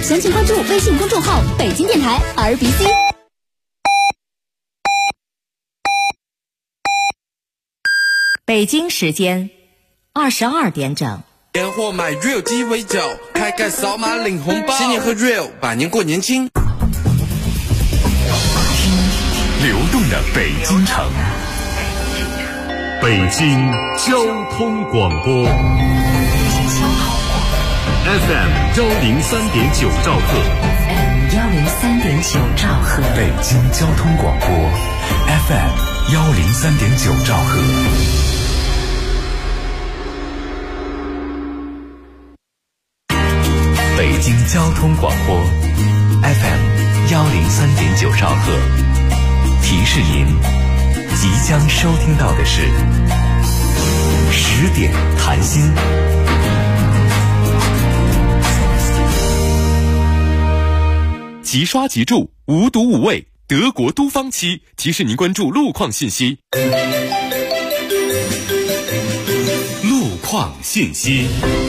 详情关注微信公众号北京电台 RBC。 北京时间22点整。 年货买 Real 鸡尾酒，开盖扫码领红包，新年和 Real 百年过年轻。 流动的北京城，北京交通广播 FM 103.9兆赫， 103.9兆赫， 北京交通广播 FM 103.9兆赫。北京交通广播 FM 103.9兆赫，提示您即将收听到的是10点谈心。 即刷即住，无毒无味，德国都芳漆提示您关注路况信息。 路况信息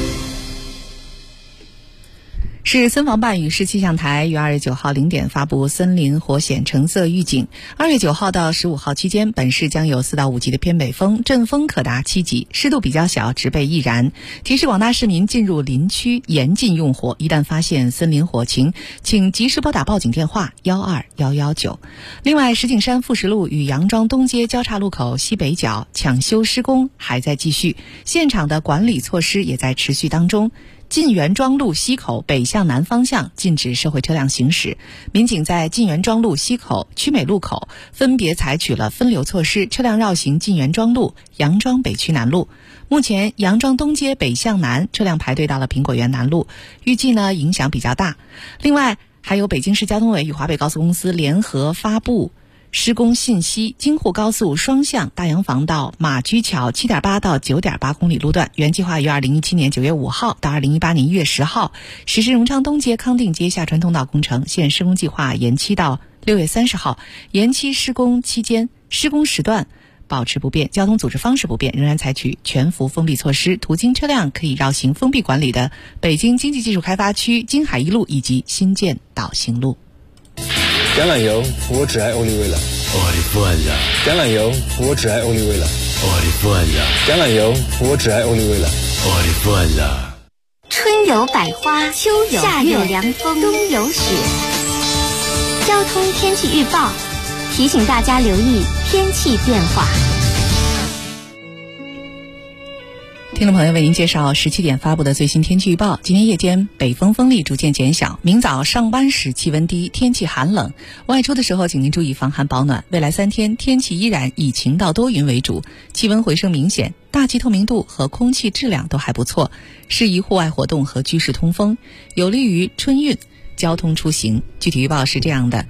市森防办与市气象台于2月9号0点发布森林火险橙色预警。2月9号到15号期间，本市将有4到5级的偏北风，阵风可达7级，湿度比较小，植被易燃。提示广大市民进入林区严禁用火，一旦发现森林火情，请及时拨打报警电话12119。另外，石景山富石路与杨庄东街交叉路口西北角抢修施工还在继续，现场的管理措施也在持续当中。晋源庄路西口北向南方向禁止社会车辆行驶，民警在晋源庄路西口、曲美路口分别采取了分流措施，车辆绕行晋源庄路、杨庄北区南路。目前杨庄东街北向南车辆排队到了苹果园南路，预计呢影响比较大。另外，还有北京市交通委与华北高速公司联合发布施工信息，京沪高速双向大洋房到马驹桥 7.8 到 9.8 公里路段，原计划于2017年9月5号到2018年1月10号实施荣昌东街、康定街下穿通道工程，现施工计划延期到6月30号。延期施工期间，施工时段保持不变，交通组织方式不变，仍然采取全幅封闭措施，途经车辆可以绕行封闭管理的北京经济技术开发区金海一路以及新建岛行路。 橄榄油，我只爱欧丽味了。橄榄油，我只爱欧丽味了。橄榄油，我只爱欧丽味了。 春有百花，秋有夏有凉风，冬有雪。交通天气预报提醒大家留意天气变化。 听众朋友，为您介绍17点发布的最新天气预报。今天夜间北风风力逐渐减小，明早上班时气温低，天气寒冷，外出的时候请您注意防寒保暖。未来3天天气依然以晴到多云为主，气温回升明显，大气透明度和空气质量都还不错，适宜户外活动和居室通风，有利于春运交通出行。具体预报是这样的：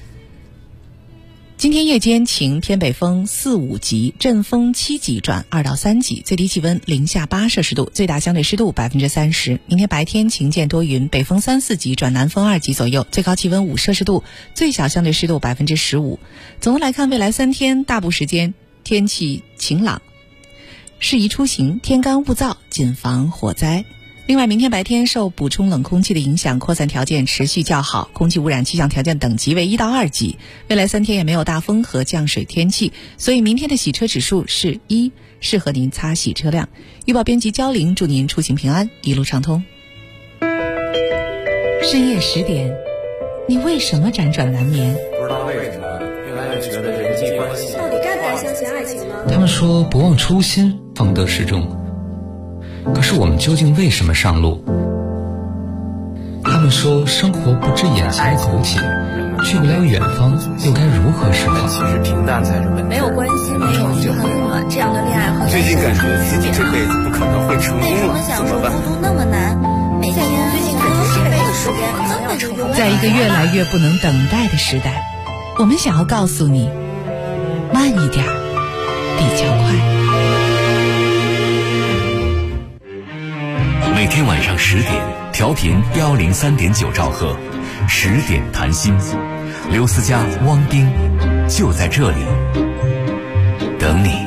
今天夜间晴，偏北风4、5级，阵风7级转2到3级，最低气温零下8摄氏度，最大相对湿度30%。明天白天晴间多云，北风3、4级转南风2级左右，最高气温5摄氏度，最小相对湿度15%。总的来看，未来3天大部时间天气晴朗，适宜出行，天干物燥，谨防火灾。另外，明天白天受补充冷空气的影响，扩散条件持续较好，空气污染气象条件等级为1到2级。未来3天也没有大风和降水天气，所以明天的洗车指数是1，适合您擦洗车辆。预报编辑焦玲，祝您出行平安，一路畅通。深夜10点，你为什么辗转难眠？ 不知道为什么越来越觉得人际关系， 到底该不该相信爱情呢？ 他们说不忘初心，方得始终。可是我们究竟为什么上路？他们说生活不止眼前苟且，去不了远方，又该如何是好？ 其实平淡才是本质。 没有关系，没有就很暖，这样的恋爱好像最近感觉自己这辈子不可能会成功了，怎么办？ 孤独那么难，每天最近感觉这辈子时间可能要成功。 在一个越来越不能等待的时代，我们想要告诉你，慢一点比较快。 每天晚上10点，调频103.9兆赫，10点谈心，刘思佳、汪冰就在这里等你。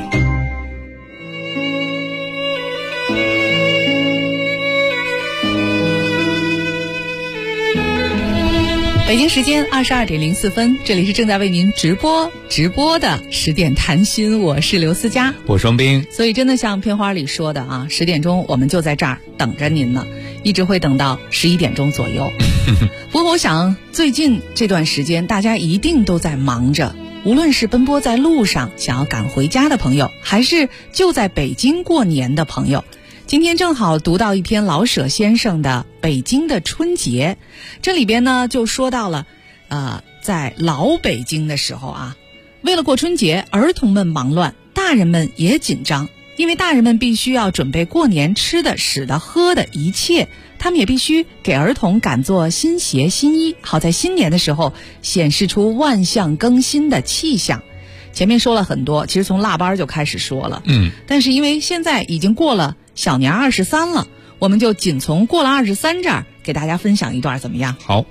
北京时间22点04分，这里是正在为您直播的10点谈心，我是刘思佳， 我双冰。 所以真的像片花里说的啊，10点钟我们就在这儿等着您呢，一直会等到11点钟左右。不过我想最近这段时间大家一定都在忙着，无论是奔波在路上想要赶回家的朋友，还是就在北京过年的朋友，今天正好读到一篇老舍先生的《北京的春节》，这里边呢就说到了在老北京的时候啊，为了过春节，儿童们忙乱，大人们也紧张，因为大人们必须要准备过年吃的、使的、喝的一切，他们也必须给儿童赶做新鞋新衣，好在新年的时候显示出万象更新的气象。前面说了很多，其实从腊八就开始说了，但是因为现在已经过了小年23了，我们就仅从过了23这儿给大家分享一段，怎么样？ 好。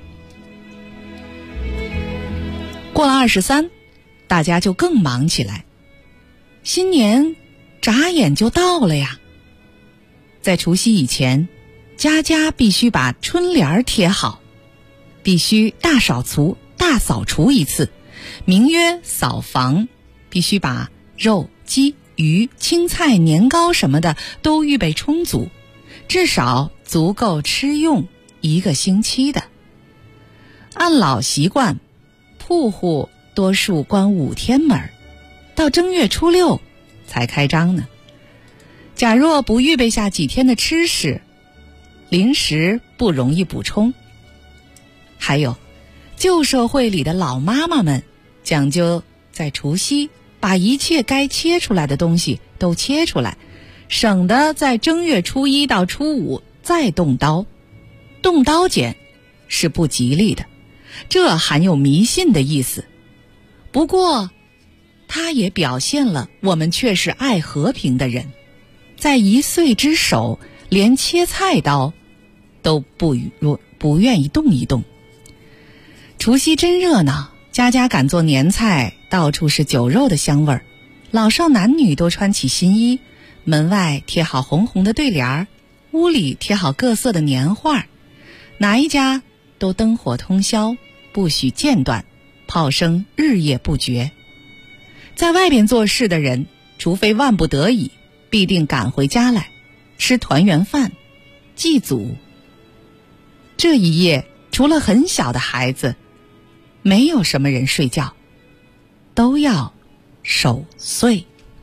过了23，大家就更忙起来，新年眨眼就到了呀。在除夕以前，家家必须把春联贴好，必须大扫除一次，名曰扫房，必须把肉、鸡、鱼、青菜、年糕什么的都预备充足，至少足够吃用1个星期的。按老习惯，铺户多数关5天门，到正月初6才开张呢。假若不预备下几天的吃食，临时不容易补充。还有旧社会里的老妈妈们讲究在除夕把一切该切出来的东西都切出来，省得在正月初1到初5再动刀。动刀剪是不吉利的，这含有迷信的意思。不过它也表现了我们却是爱和平的人，在1岁之首连切菜刀都不愿意动一动。除夕真热闹，家家赶做年菜，到处是酒肉的香味儿，老少男女都穿起新衣，门外贴好红红的对联儿，屋里贴好各色的年画，哪一家都灯火通宵，不许间断，炮声日夜不绝。在外边做事的人，除非万不得已，必定赶回家来吃团圆饭，祭祖。这一夜除了很小的孩子，没有什么人睡觉，都要守岁。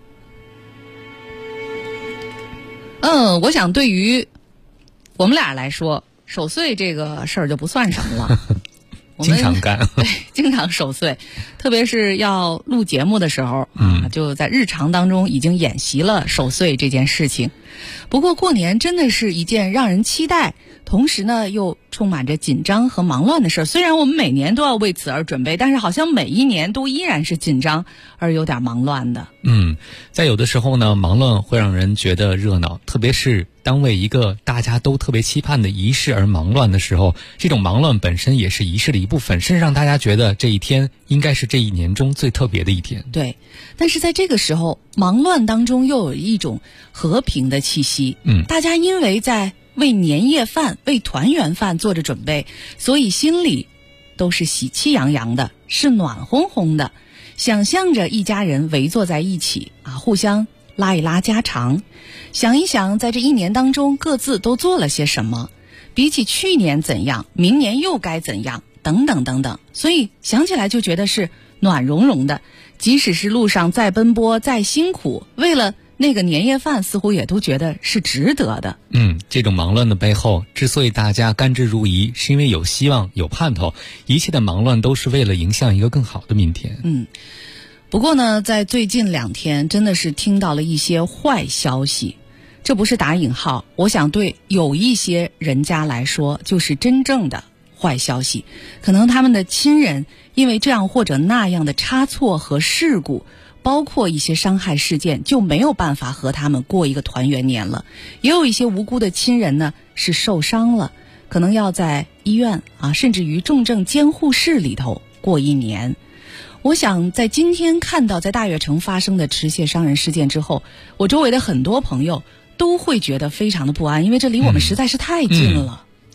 我想对于我们俩来说，守岁这个事儿就不算什么了。 经常干。 对，经常守岁，特别是要录节目的时候就在日常当中已经演习了守岁这件事情。不过过年真的是一件让人期待，同时呢又充满着紧张和忙乱的事儿。虽然我们每年都要为此而准备，但是好像每一年都依然是紧张而有点忙乱的。 在有的时候呢，忙乱会让人觉得热闹，特别是当为一个大家都特别期盼的仪式而忙乱的时候，这种忙乱本身也是仪式的一部分，甚至让大家觉得这一天应该是这一年中最特别的一天。 对，但是在这个时候，忙乱当中又有一种和平的气息。大家因为在为年夜饭、为团圆饭做着准备，所以心里都是喜气洋洋的，是暖烘烘的，想象着一家人围坐在一起互相拉一拉家常，想一想在这一年当中各自都做了些什么，比起去年怎样，明年又该怎样，等等等等。所以想起来就觉得是暖融融的，即使是路上再奔波再辛苦，为了那个年夜饭似乎也都觉得是值得的。 这种忙乱的背后，之所以大家甘之如饴，是因为有希望有盼头，一切的忙乱都是为了迎向一个更好的明天。 不过呢，在最近2天真的是听到了一些坏消息，这不是打引号，我想对有一些人家来说就是真正的坏消息。可能他们的亲人因为这样或者那样的差错和事故，包括一些伤害事件，就没有办法和他们过一个团圆年了。也有一些无辜的亲人呢是受伤了，可能要在医院甚至于重症监护室里头过一年。我想在今天看到在大悦城发生的持械伤人事件之后，我周围的很多朋友都会觉得非常的不安，因为这离我们实在是太近了。 对，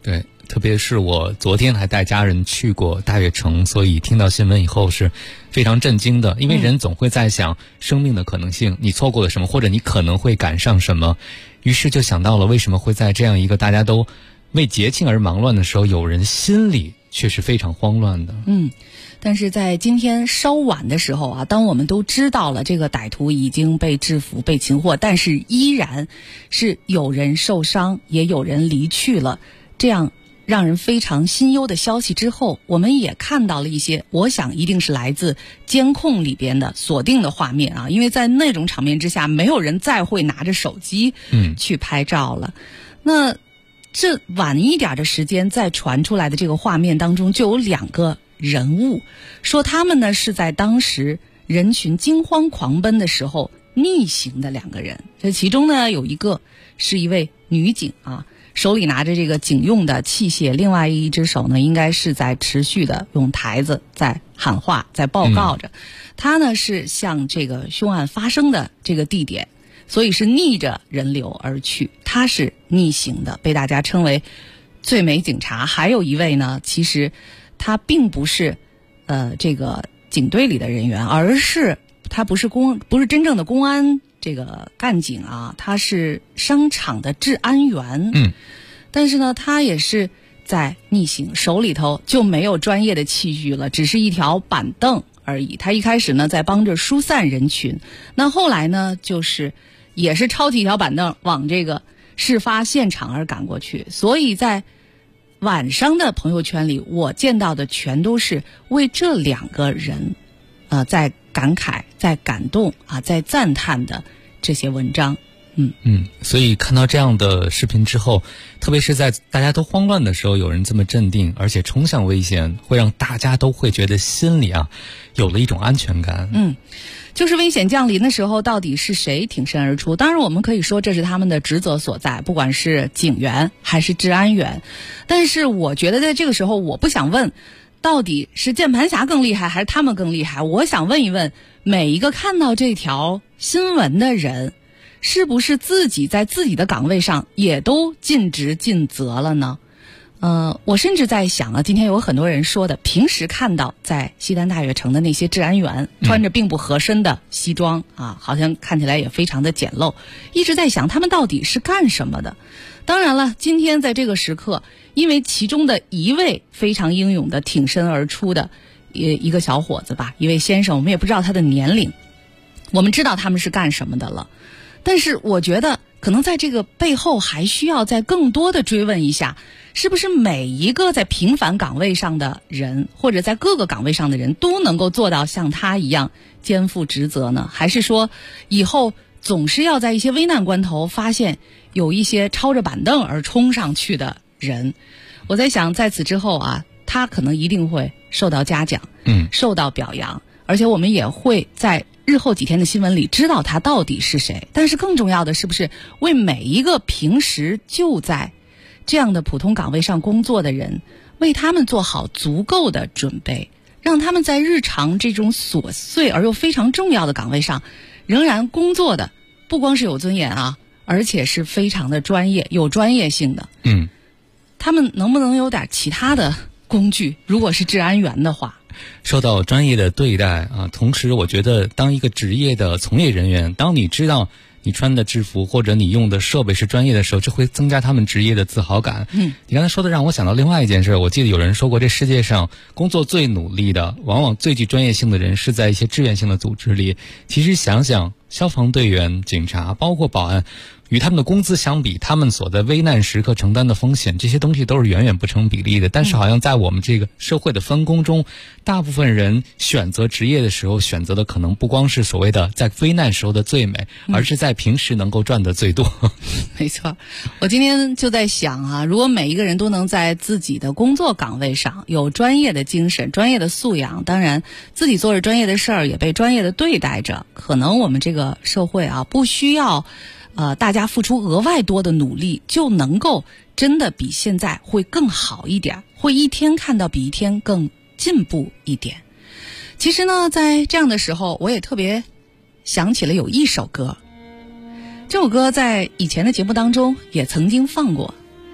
特别是我昨天还带家人去过大悦城，所以听到新闻以后是非常震惊的。因为人总会在想生命的可能性，你错过了什么，或者你可能会赶上什么，于是就想到了为什么会在这样一个大家都为节庆而忙乱的时候，有人心里却是非常慌乱的。 但是在今天稍晚的时候啊，当我们都知道了这个歹徒已经被制服被擒获，但是依然是有人受伤也有人离去了，这样让人非常心忧的消息之后，我们也看到了一些我想一定是来自监控里边的锁定的画面啊，因为在那种场面之下没有人再会拿着手机去拍照了。那这晚一点的时间再传出来的这个画面当中，就有2个人物，说他们呢是在当时人群惊慌狂奔的时候逆行的2个人。这其中呢有一个是一位女警啊，手里拿着这个警用的器械，另外一只手呢应该是在持续的用台子在喊话，在报告着。他呢是向这个凶案发生的这个地点，所以是逆着人流而去，他是逆行的，被大家称为最美警察。还有一位呢，其实他并不是这个警队里的人员，而是他不是真正的公安这个干警啊，他是商场的治安员。但是呢他也是在逆行，手里头就没有专业的器具了，只是一条板凳而已。他一开始呢在帮着疏散人群，那后来呢就是也是抄起一条板凳往这个事发现场而赶过去。所以在晚上的朋友圈里，我见到的全都是为这2个人在感慨，在感动啊，在赞叹的这些文章。 所以看到这样的视频之后，特别是在大家都慌乱的时候，有人这么镇定，而且冲向危险，会让大家都会觉得心里有了一种安全感。 就是危险降临的时候，到底是谁挺身而出？当然我们可以说这是他们的职责所在，不管是警员还是治安员。但是我觉得在这个时候，我不想问到底是键盘侠更厉害还是他们更厉害，我想问一问每一个看到这条新闻的人，是不是自己在自己的岗位上也都尽职尽责了呢？我甚至在想啊，今天有很多人说的，平时看到在西单大悦城的那些治安员穿着并不合身的西装啊，好像看起来也非常的简陋，一直在想他们到底是干什么的。当然了，今天在这个时刻，因为其中的一位非常英勇的挺身而出的一个小伙子吧，一位先生，我们也不知道他的年龄，我们知道他们是干什么的了。但是我觉得可能在这个背后还需要再更多的追问一下，是不是每一个在平凡岗位上的人，或者在各个岗位上的人都能够做到像他一样肩负职责呢？还是说以后总是要在一些危难关头发现有一些抄着板凳而冲上去的人？我在想在此之后啊，他可能一定会受到嘉奖，受到表扬，而且我们也会在日后几天的新闻里知道他到底是谁。但是更重要的是不是为每一个平时就在这样的普通岗位上工作的人，为他们做好足够的准备，让他们在日常这种琐碎而又非常重要的岗位上仍然工作的不光是有尊严啊，而且是非常的专业，有专业性的。他们能不能有点其他的工具，如果是治安员的话？ 受到专业的对待同时我觉得当一个职业的从业人员，当你知道你穿的制服或者你用的设备是专业的时候，这会增加他们职业的自豪感。你刚才说的让我想到另外一件事，我记得有人说过，这世界上工作最努力的，往往最具专业性的人是在一些志愿性的组织里。其实想想消防队员、警察包括保安，与他们的工资相比，他们所在危难时刻承担的风险，这些东西都是远远不成比例的。但是好像在我们这个社会的分工中，大部分人选择职业的时候，选择的可能不光是所谓的在危难时候的最美，而是在平时能够赚得最多。 没错，我今天就在想啊，如果每一个人都能在自己的工作岗位上有专业的精神、专业的素养，当然自己做着专业的事儿，也被专业的对待着，可能我们这个社会啊，不需要大家付出额外多的努力，就能够真的比现在会更好一点，会一天看到比一天更进步一点。其实呢，在这样的时候，我也特别想起了有一首歌，这首歌在以前的节目当中也曾经放过。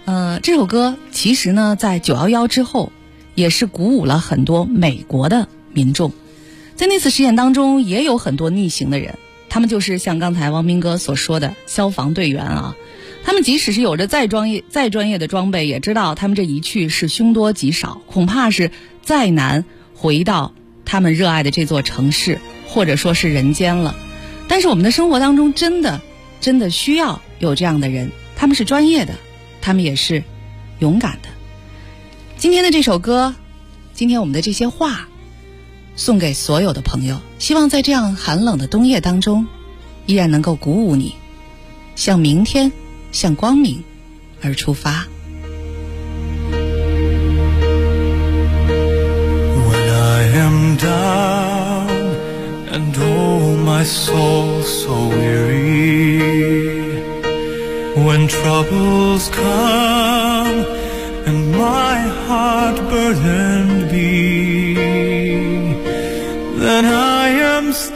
这首歌其实呢，在911之后，也是鼓舞了很多美国的民众。在那次实验当中，也有很多逆行的人，他们就是像刚才汪斌哥所说的消防队员啊。他们即使是有着再专业的装备，也知道他们这一去是凶多吉少，恐怕是再难回到他们热爱的这座城市，或者说是人间了。但是我们的生活当中真的需要有这样的人，他们是专业的，他们也是勇敢的。今天的这首歌，今天我们的这些话，送给所有的朋友，希望在这样寒冷的冬夜当中，依然能够鼓舞你，向明天，向光明而出发。 When I am down and oh my soul so weary, when troubles come and my heart burdened be, then I am still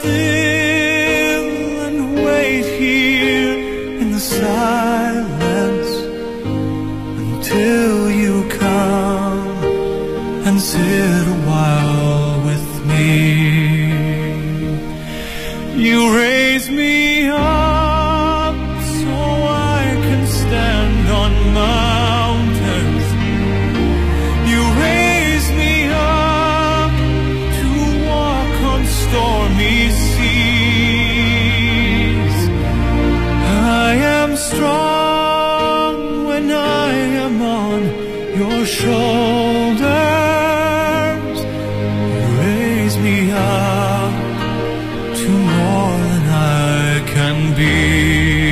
and wait here in the silence until you come and sit a while with me. You raise me up so I can stand on mountains. You raise me up to walk on stormy seas. I am strong when I am on your shoulders. You raise me up to more than I can be.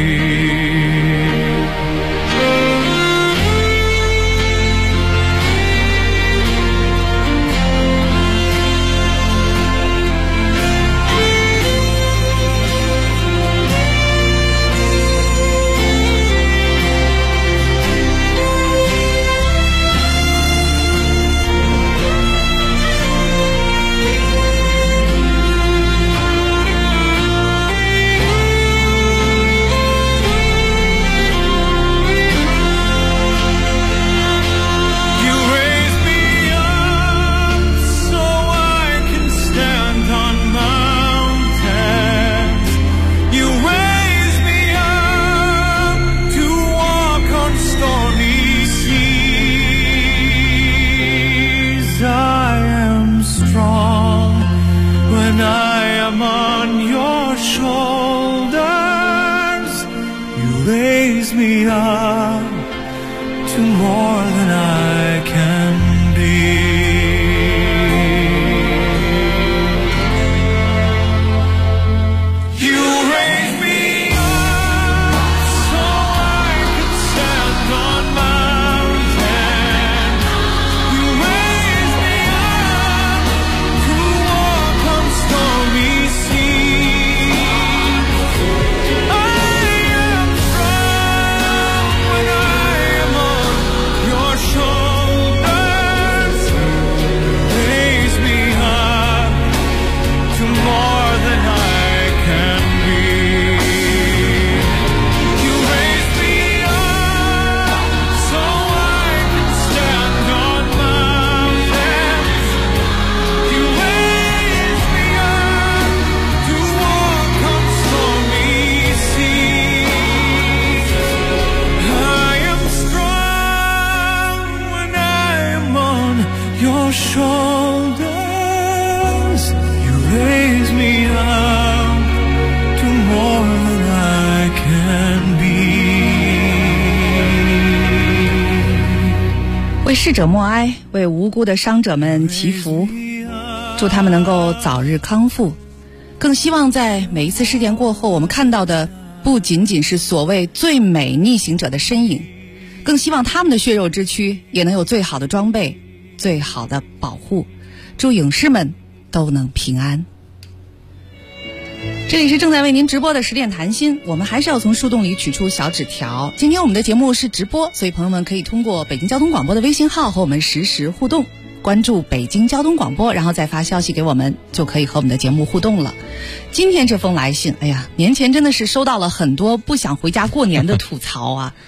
be 为逝者默哀，为无辜的伤者们祈福，祝他们能够早日康复。更希望在每一次事件过后，我们看到的不仅仅是所谓最美逆行者的身影，更希望他们的血肉之躯也能有最好的装备，最好的保护。祝影视们都能平安。这里是正在为您直播的10点谈心，我们还是要从树洞里取出小纸条。今天我们的节目是直播，所以朋友们可以通过北京交通广播的微信号和我们实时互动，关注北京交通广播，然后再发消息给我们，就可以和我们的节目互动了。今天这封来信，哎呀，年前真的是收到了很多不想回家过年的吐槽啊。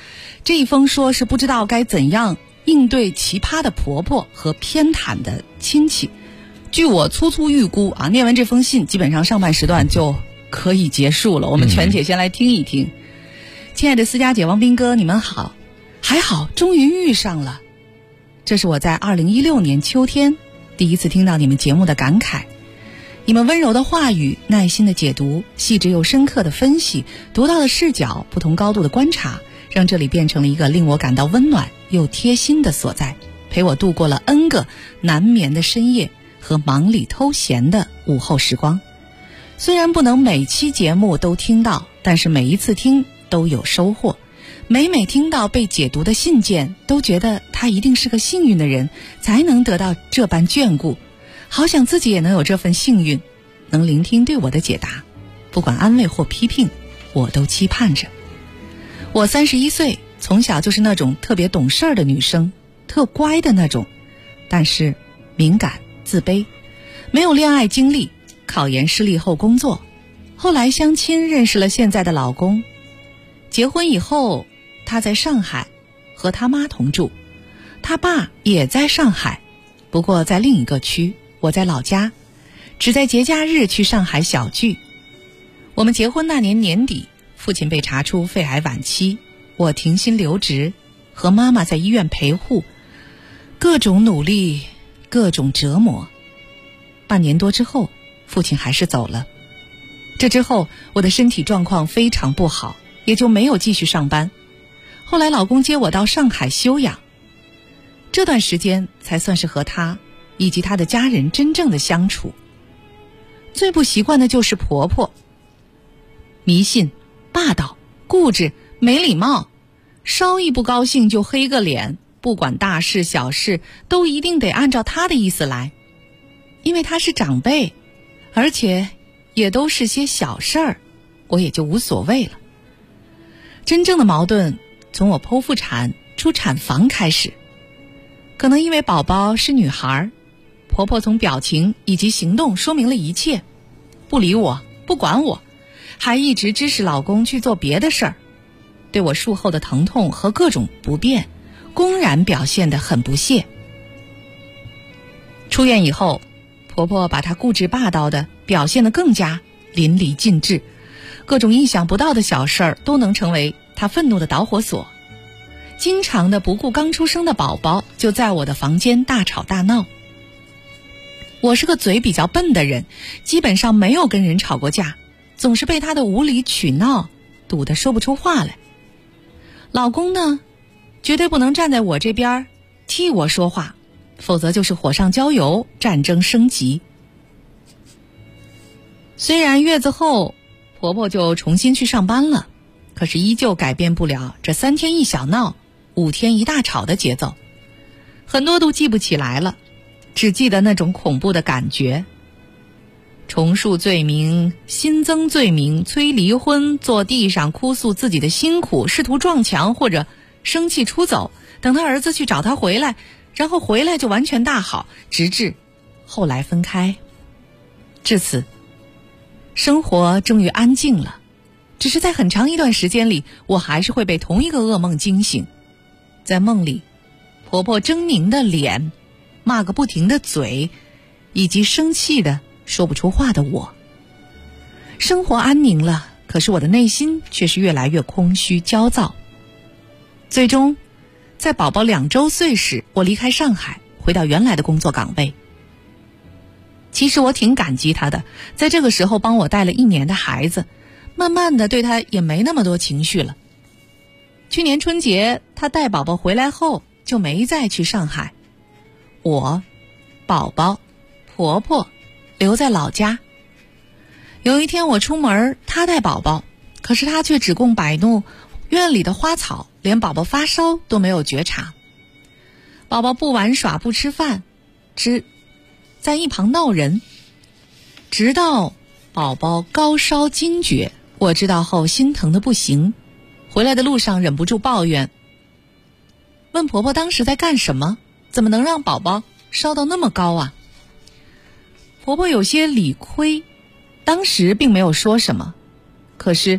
这一封说是不知道该怎样应对奇葩的婆婆和偏袒的亲戚。据我粗粗预估啊，念完这封信基本上上半时段就可以结束了，我们全且先来听一听。亲爱的思佳姐、王斌哥，你们好，还好终于遇上了。这是我在2016年秋天第一次听到你们节目的感慨。你们温柔的话语，耐心的解读，细致又深刻的分析，独到的视角，不同高度的观察，让这里变成了一个令我感到温暖又贴心的所在，陪我度过了 N 个难眠的深夜和忙里偷闲的午后时光。虽然不能每期节目都听到，但是每一次听都有收获。每听到被解读的信件，都觉得他一定是个幸运的人，才能得到这般眷顾。好想自己也能有这份幸运，能聆听对我的解答，不管安慰或批评，我都期盼着。我31岁，从小就是那种特别懂事的女生，特乖的那种，但是敏感、自卑，没有恋爱经历，考研失利后工作，后来相亲认识了现在的老公。结婚以后，他在上海和他妈同住，他爸也在上海，不过在另一个区，我在老家，只在节假日去上海小聚。我们结婚那年年底，父亲被查出肺癌晚期，我停薪留职，和妈妈在医院陪护，各种努力，各种折磨。半年多之后，父亲还是走了。这之后，我的身体状况非常不好，也就没有继续上班。后来老公接我到上海休养，这段时间才算是和他以及他的家人真正的相处。最不习惯的就是婆婆，迷信、霸道、固执、没礼貌，稍一不高兴就黑个脸，不管大事小事都一定得按照她的意思来。因为她是长辈，而且也都是些小事儿，我也就无所谓了。真正的矛盾从我剖腹产出产房开始，可能因为宝宝是女孩，婆婆从表情以及行动说明了一切，不理我，不管我，还一直支持老公去做别的事儿，对我术后的疼痛和各种不便公然表现得很不屑。出院以后，婆婆把她固执霸道的表现得更加淋漓尽致，各种意想不到的小事儿都能成为她愤怒的导火索。经常的不顾刚出生的宝宝就在我的房间大吵大闹。我是个嘴比较笨的人，基本上没有跟人吵过架，总是被她的无理取闹堵得说不出话来。老公呢，绝对不能站在我这边替我说话，否则就是火上浇油，战争升级。虽然月子后婆婆就重新去上班了，可是依旧改变不了这3天一小闹5天一大吵的节奏，很多都记不起来了，只记得那种恐怖的感觉。重述罪名，新增罪名，催离婚，坐地上哭诉自己的辛苦，试图撞墙或者生气出走，等他儿子去找他回来，然后回来就完全大好，直至后来分开。至此，生活终于安静了，只是在很长一段时间里，我还是会被同一个噩梦惊醒。在梦里，婆婆狰狞的脸，骂个不停的嘴，以及生气的说不出话的我。生活安宁了，可是我的内心却是越来越空虚焦躁。最终在宝宝2周岁时，我离开上海，回到原来的工作岗位。其实我挺感激他的，在这个时候帮我带了1年的孩子，慢慢的对他也没那么多情绪了。去年春节他带宝宝回来后就没再去上海，我、宝宝、婆婆留在老家。有一天我出门，他带宝宝，可是他却只顾摆弄院里的花草，连宝宝发烧都没有觉察。宝宝不玩耍不吃饭，只在一旁闹人，直到宝宝高烧惊厥，我知道后心疼的不行，回来的路上忍不住抱怨，问婆婆当时在干什么，怎么能让宝宝烧到那么高啊？婆婆有些理亏，当时并没有说什么，可是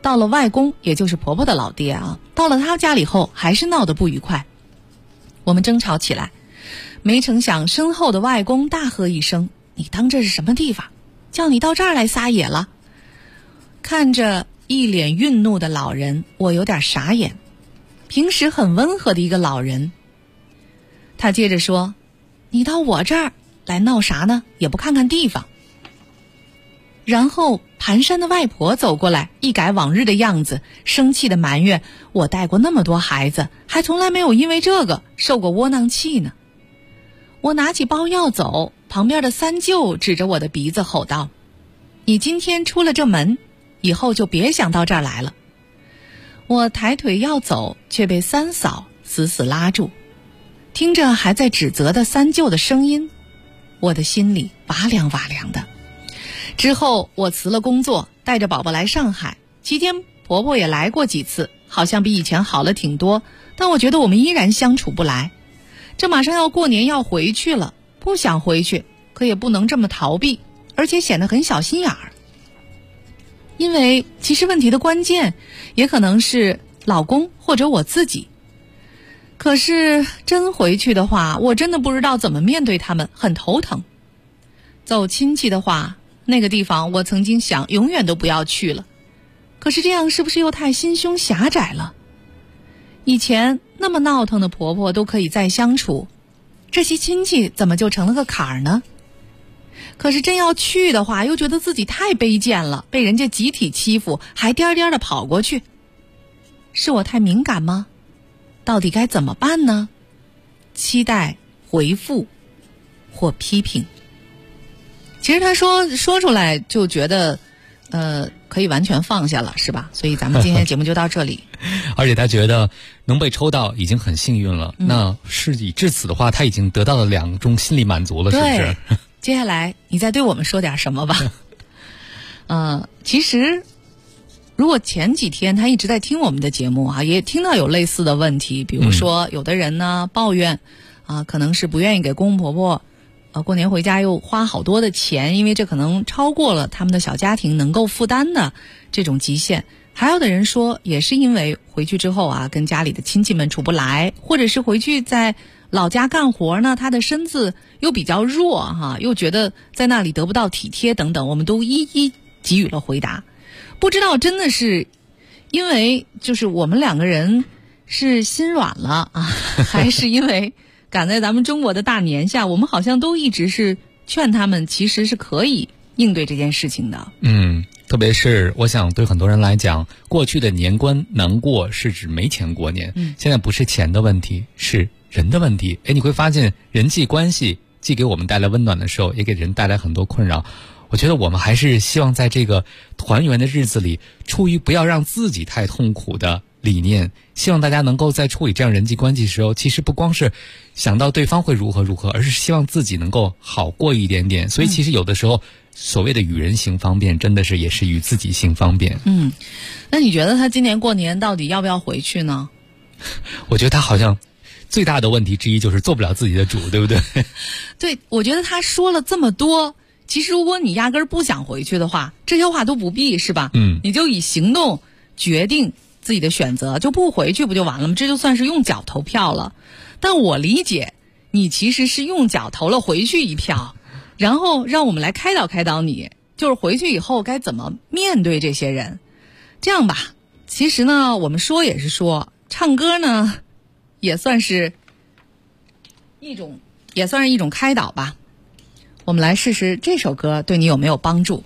到了外公，也就是婆婆的老爹啊，到了他家里后还是闹得不愉快，我们争吵起来。没成想身后的外公大喝一声：“你当这是什么地方？叫你到这儿来撒野了！”看着一脸愠怒的老人，我有点傻眼。平时很温和的一个老人，他接着说：“你到我这儿来闹啥呢？也不看看地方。”然后盘山的外婆走过来，一改往日的样子，生气的埋怨我带过那么多孩子，还从来没有因为这个受过窝囊气呢。我拿起包要走，旁边的三舅指着我的鼻子吼道：“你今天出了这门，以后就别想到这儿来了。”我抬腿要走，却被三嫂死死拉住。听着还在指责的三舅的声音，我的心里哇凉哇凉的。之后我辞了工作，带着宝宝来上海，期间婆婆也来过几次，好像比以前好了挺多，但我觉得我们依然相处不来。这马上要过年要回去了，不想回去，可也不能这么逃避，而且显得很小心眼儿。因为其实问题的关键也可能是老公或者我自己。可是真回去的话，我真的不知道怎么面对他们，很头疼。走亲戚的话，那个地方我曾经想永远都不要去了，可是这样是不是又太心胸狭窄了？以前那么闹腾的婆婆都可以再相处，这些亲戚怎么就成了个坎儿呢？可是真要去的话，又觉得自己太卑贱了，被人家集体欺负，还颠颠的跑过去。是我太敏感吗？到底该怎么办呢？期待回复或批评。其实他说出来就觉得可以完全放下了，是吧？所以咱们今天节目就到这里。 而且他觉得能被抽到已经很幸运了，那事已至此的话，他已经得到了2种心理满足了，是不是？ 接下来你再对我们说点什么吧。其实如果前几天他一直在听我们的节目啊，也听到有类似的问题，比如说有的人呢抱怨可能是不愿意给公公婆婆过年回家又花好多的钱，因为这可能超过了他们的小家庭能够负担的这种极限。还有的人说也是因为回去之后跟家里的亲戚们处不来，或者是回去在老家干活呢，他的身子又比较弱又觉得在那里得不到体贴等等，我们都一一给予了回答。不知道真的是因为就是我们2个人是心软了还是因为赶在咱们中国的大年下，我们好像都一直是劝他们其实是可以应对这件事情的。 特别是我想对很多人来讲，过去的年关难过是指没钱过年，现在不是钱的问题，是人的问题。你会发现人际关系既给我们带来温暖的时候，也给人带来很多困扰。我觉得我们还是希望在这个团圆的日子里，出于不要让自己太痛苦的理念，希望大家能够在处理这样人际关系的时候，其实不光是想到对方会如何如何，而是希望自己能够好过一点点。所以其实有的时候所谓的与人行方便，真的是也是与自己行方便。 那你觉得他今年过年到底要不要回去呢？ 我觉得他好像最大的问题之一就是做不了自己的主，对不对？ 对，我觉得他说了这么多，其实如果你压根儿不想回去的话，这些话都不必，是吧？你就以行动决定自己的选择，就不回去不就完了吗？这就算是用脚投票了。但我理解你其实是用脚投了回去一票，然后让我们来开导你，就是回去以后该怎么面对这些人。这样吧，其实呢我们说也是说，唱歌呢也算是一种开导吧。我们来试试这首歌对你有没有帮助。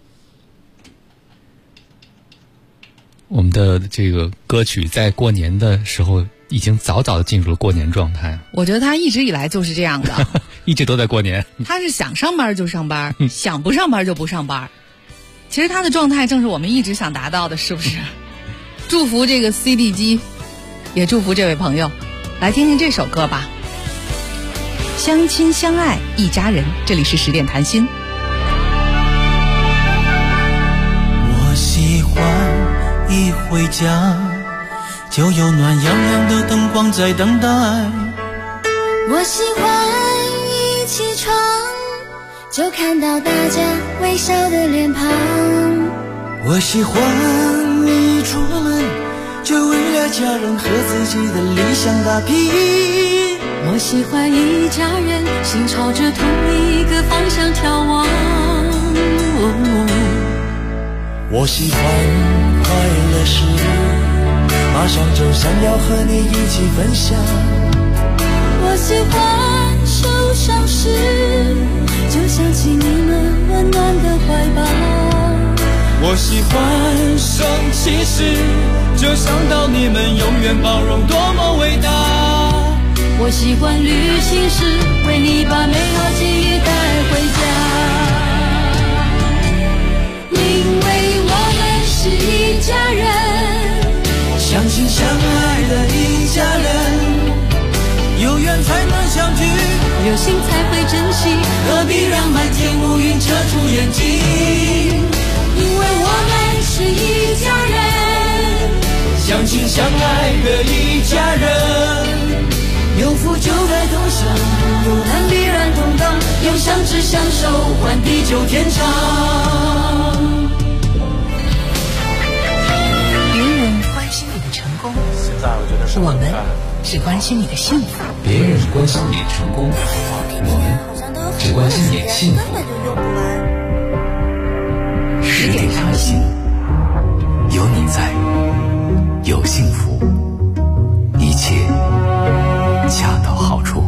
我们的这个歌曲在过年的时候已经早早的进入了过年状态。 我觉得他一直以来就是这样的一直都在过年。 他是想上班就上班想不上班就不上班。其实他的状态正是我们一直想达到的，是不是？祝福这个 CD 机，也祝福这位朋友。来听听这首歌吧，相亲相爱一家人。这里是10点谈心。 我喜欢一回家就有暖洋洋的灯光在等待， 我喜欢一起床就看到大家微笑的脸庞， 我喜欢一出门就为了家人和自己的理想打拼。 我喜欢一家人心朝着同一个方向眺望。 我喜欢快乐时马上就想要和你一起分享。 我喜欢受伤时就想起你们温暖的怀抱。 我喜欢生气时就想到你们永远包容多么伟大。 我喜欢旅行时为你把美好记忆带回家。因为我们是一家人， 相亲相爱的一家人，有缘才能相聚， 有心才会珍惜， 何必让满天乌云遮住眼睛。 因为我们是一家人， 相亲相爱的一家人，有福就该同享，有难必然同当，有相知相守，换地久天长。 别人关心你的成功，我们只关心你的幸福。 别人关心你的成功，我们只关心你的幸福。 10点开心，有你在，有幸福，一切恰到好处。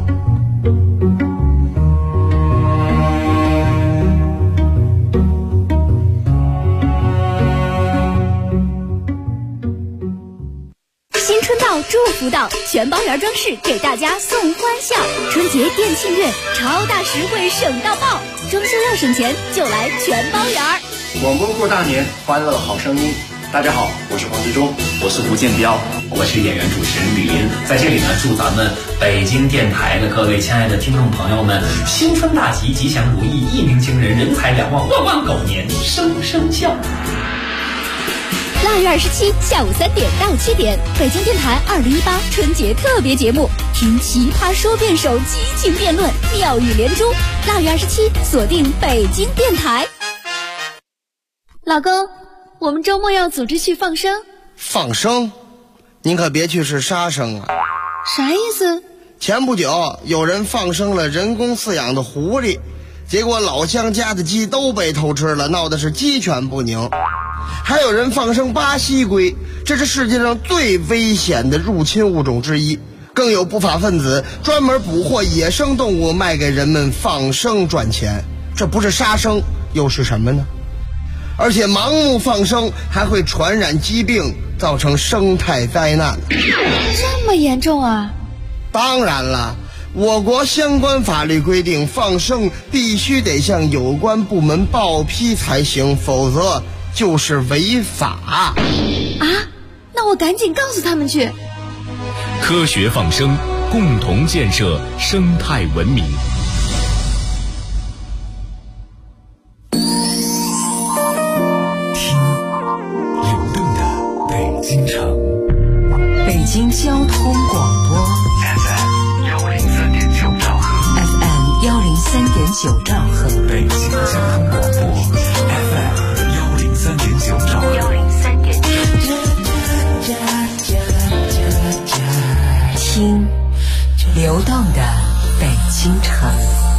新春到，祝福到，全包园装饰给大家送欢笑。春节店庆月，超大实惠省到爆，装修要省钱就来全包园。 广播过大年，欢乐好声音。大家好，我是黄志忠， 我是吴建彪，我是演员主持人李林。在这里呢，祝咱们北京电台的各位亲爱的听众朋友们，新春大吉，吉祥如意，一鸣惊人，人财两旺，万万狗年，声声笑。 腊月27下午3点到7点，北京电台2018春节特别节目，听奇葩说辩手激情辩论，妙语连珠。腊月27锁定北京电台。老公，我们周末要组织去放生。 放生？您可别去是杀生啊！ 啥意思？ 前不久有人放生了人工饲养的狐狸，结果老乡家的鸡都被偷吃了，闹的是鸡犬不宁。还有人放生巴西龟，这是世界上最危险的入侵物种之一。更有不法分子专门捕获野生动物卖给人们放生赚钱，这不是杀生又是什么呢？而且盲目放生还会传染疾病，造成生态灾难。 这么严重啊？ 当然了，我国相关法律规定，放生必须得向有关部门报批才行，否则就是违法。啊？ 那我赶紧告诉他们去。 科学放生，共同建设生态文明。 京城， 北京交通广播 FM 103.9兆赫 FM 103.9兆赫， 北京交通广播 FM 103.9兆赫听流动的北京城。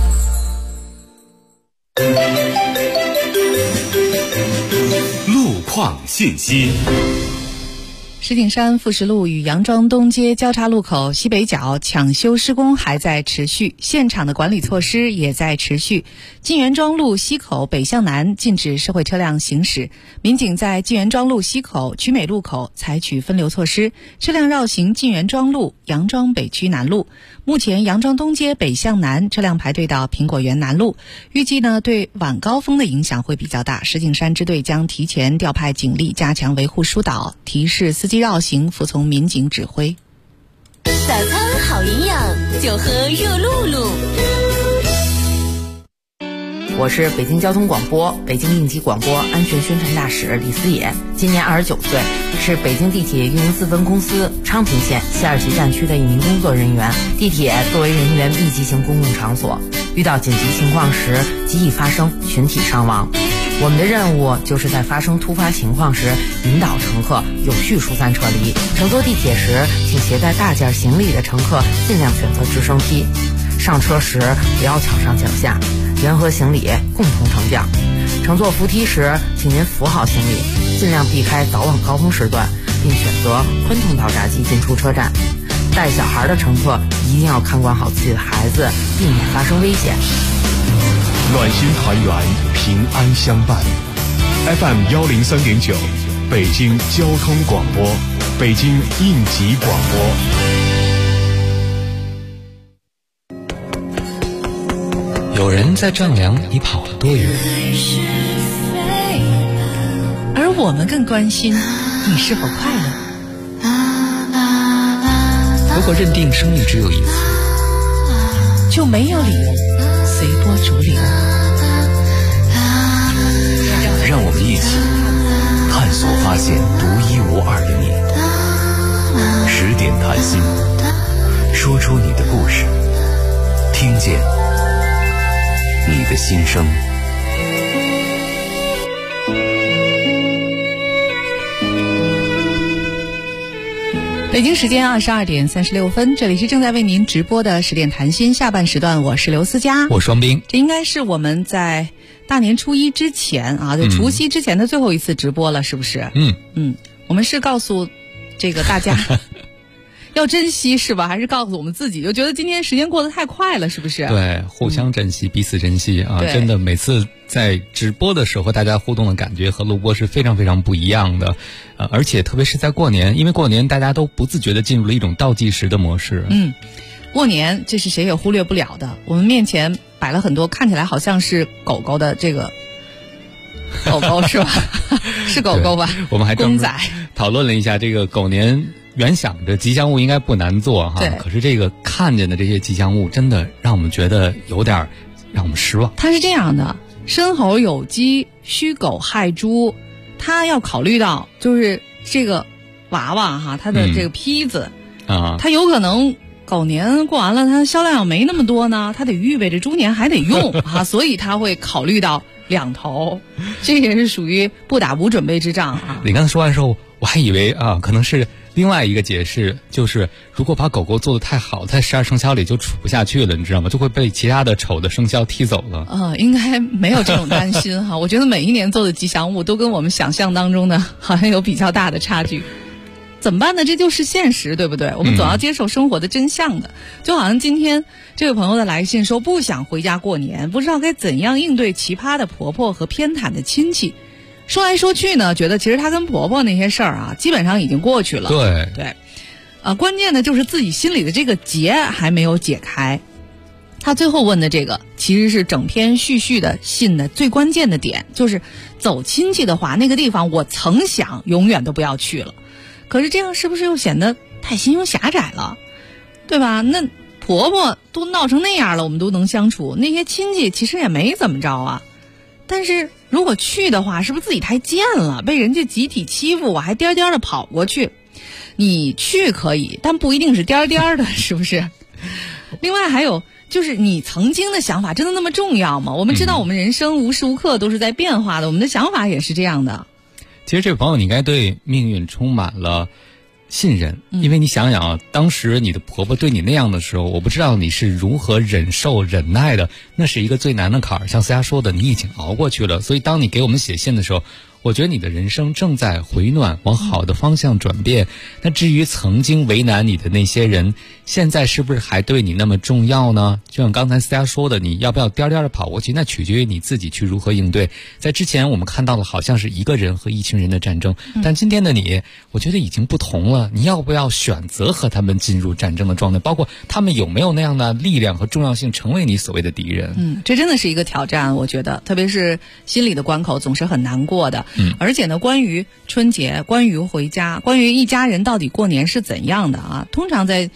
路况信息。 石景山富士路与杨庄东街交叉路口西北角抢修施工还在持续，现场的管理措施也在持续。晋源庄路西口北向南禁止社会车辆行驶，民警在晋源庄路西口曲美路口采取分流措施，车辆绕行晋源庄路、杨庄北区南路。目前杨庄东街北向南车辆排队到苹果园南路，预计呢对晚高峰的影响会比较大。石景山支队将提前调派警力加强维护疏导，提示司机绕行服从民警指挥。 早餐好营养，就喝热露露。 我是北京交通广播北京应急广播安全宣传大使李思野，今年29岁，是北京地铁运营4分公司昌平线西二旗站区的一名工作人员。地铁作为人员密集型公共场所，遇到紧急情况时极易发生群体伤亡。 我们的任务就是在发生突发情况时，引导乘客有序疏散撤离。乘坐地铁时，请携带大件行李的乘客尽量选择直升梯。上车时不要抢上抢下，人和行李共同升降。乘坐扶梯时，请您扶好行李，尽量避开早晚高峰时段，并选择宽通道闸机进出车站。带小孩的乘客一定要看管好自己的孩子，避免发生危险。 暖心团圆，平安相伴。FM 103.9，北京交通广播，北京应急广播。 有人在丈量你跑了多远， 而我们更关心你是否快乐。 如果认定生命只有一次， 就没有理由随波逐流。 让我们一起探索发现独一无二的你。10点谈心，说出你的故事，听见你的心声。 北京时间22点36分，这里是正在为您直播的10点谈心下半时段，我是刘思佳， 我双冰。 这应该是我们在大年初一之前啊，就除夕之前的最后一次直播了，是不是？我们是告诉这个大家要珍惜是吧？还是告诉我们自己，就觉得今天时间过得太快了，是不是？ 对，互相珍惜，彼此珍惜啊！真的，每次在直播的时候和大家互动的感觉和录播是非常非常不一样的。而且特别是在过年，因为过年大家都不自觉地进入了一种倒计时的模式。 过年这是谁也忽略不了的。我们面前摆了很多看起来好像是狗狗的这个狗狗是吧？是狗狗吧？ 我们还公仔讨论了一下这个狗年。原想着吉祥物应该不难做哈，可是这个看见的这些吉祥物真的让我们觉得有点让我们失望。 它是这样的，申猴酉鸡戌狗亥猪，它要考虑到就是这个娃娃哈，它的这个坯子它有可能狗年过完了，它销量没那么多呢，它得预备着猪年还得用啊，所以它会考虑到两头，这也是属于不打无准备之仗啊。 你刚才说完的时候，我还以为可能是另外一个解释，就是如果把狗狗做得太好，在12生肖里就处不下去了，你知道吗？就会被其他的丑的生肖踢走了。 应该没有这种担心哈。我觉得每一年做的吉祥物都跟我们想象当中的好像有比较大的差距。怎么办呢？这就是现实，对不对？我们总要接受生活的真相的。就好像今天这位朋友的来信说，不想回家过年，不知道该怎样应对奇葩的婆婆和偏袒的亲戚。说来说去呢，觉得其实她跟婆婆那些事儿啊，基本上已经过去了。对，关键呢就是自己心里的这个结还没有解开。他最后问的这个，其实是整篇续的信的最关键的点，就是走亲戚的话，那个地方我曾想永远都不要去了。可是这样是不是又显得太心胸狭窄了，对吧？那婆婆都闹成那样了，我们都能相处，那些亲戚其实也没怎么着啊。但是如果去的话，是不是自己太贱了，被人家集体欺负，我还颠颠的跑过去？你去可以，但不一定是颠颠的，是不是？另外还有就是你曾经的想法真的那么重要吗？我们知道我们人生无时无刻都是在变化的，我们的想法也是这样的。 其实这位朋友，你应该对命运充满了信任，因为你想想啊，当时你的婆婆对你那样的时候，我不知道你是如何忍受忍耐的，那是一个最难的坎儿。像思佳说的，你已经熬过去了，所以当你给我们写信的时候，我觉得你的人生正在回暖，往好的方向转变。那至于曾经为难你的那些人，现在是不是还对你那么重要呢？就像刚才思佳说的，你要不要颠颠的跑过去，那取决于你自己去如何应对。在之前我们看到了好像是一个人和一群人的战争，但今天的你，我觉得已经不同了。你要不要选择和他们进入战争的状态，包括他们有没有那样的力量和重要性成为你所谓的敌人？ 这真的是一个挑战，我觉得特别是心里的关口总是很难过的。而且呢，关于春节，关于回家，关于一家人到底过年是怎样的啊，通常在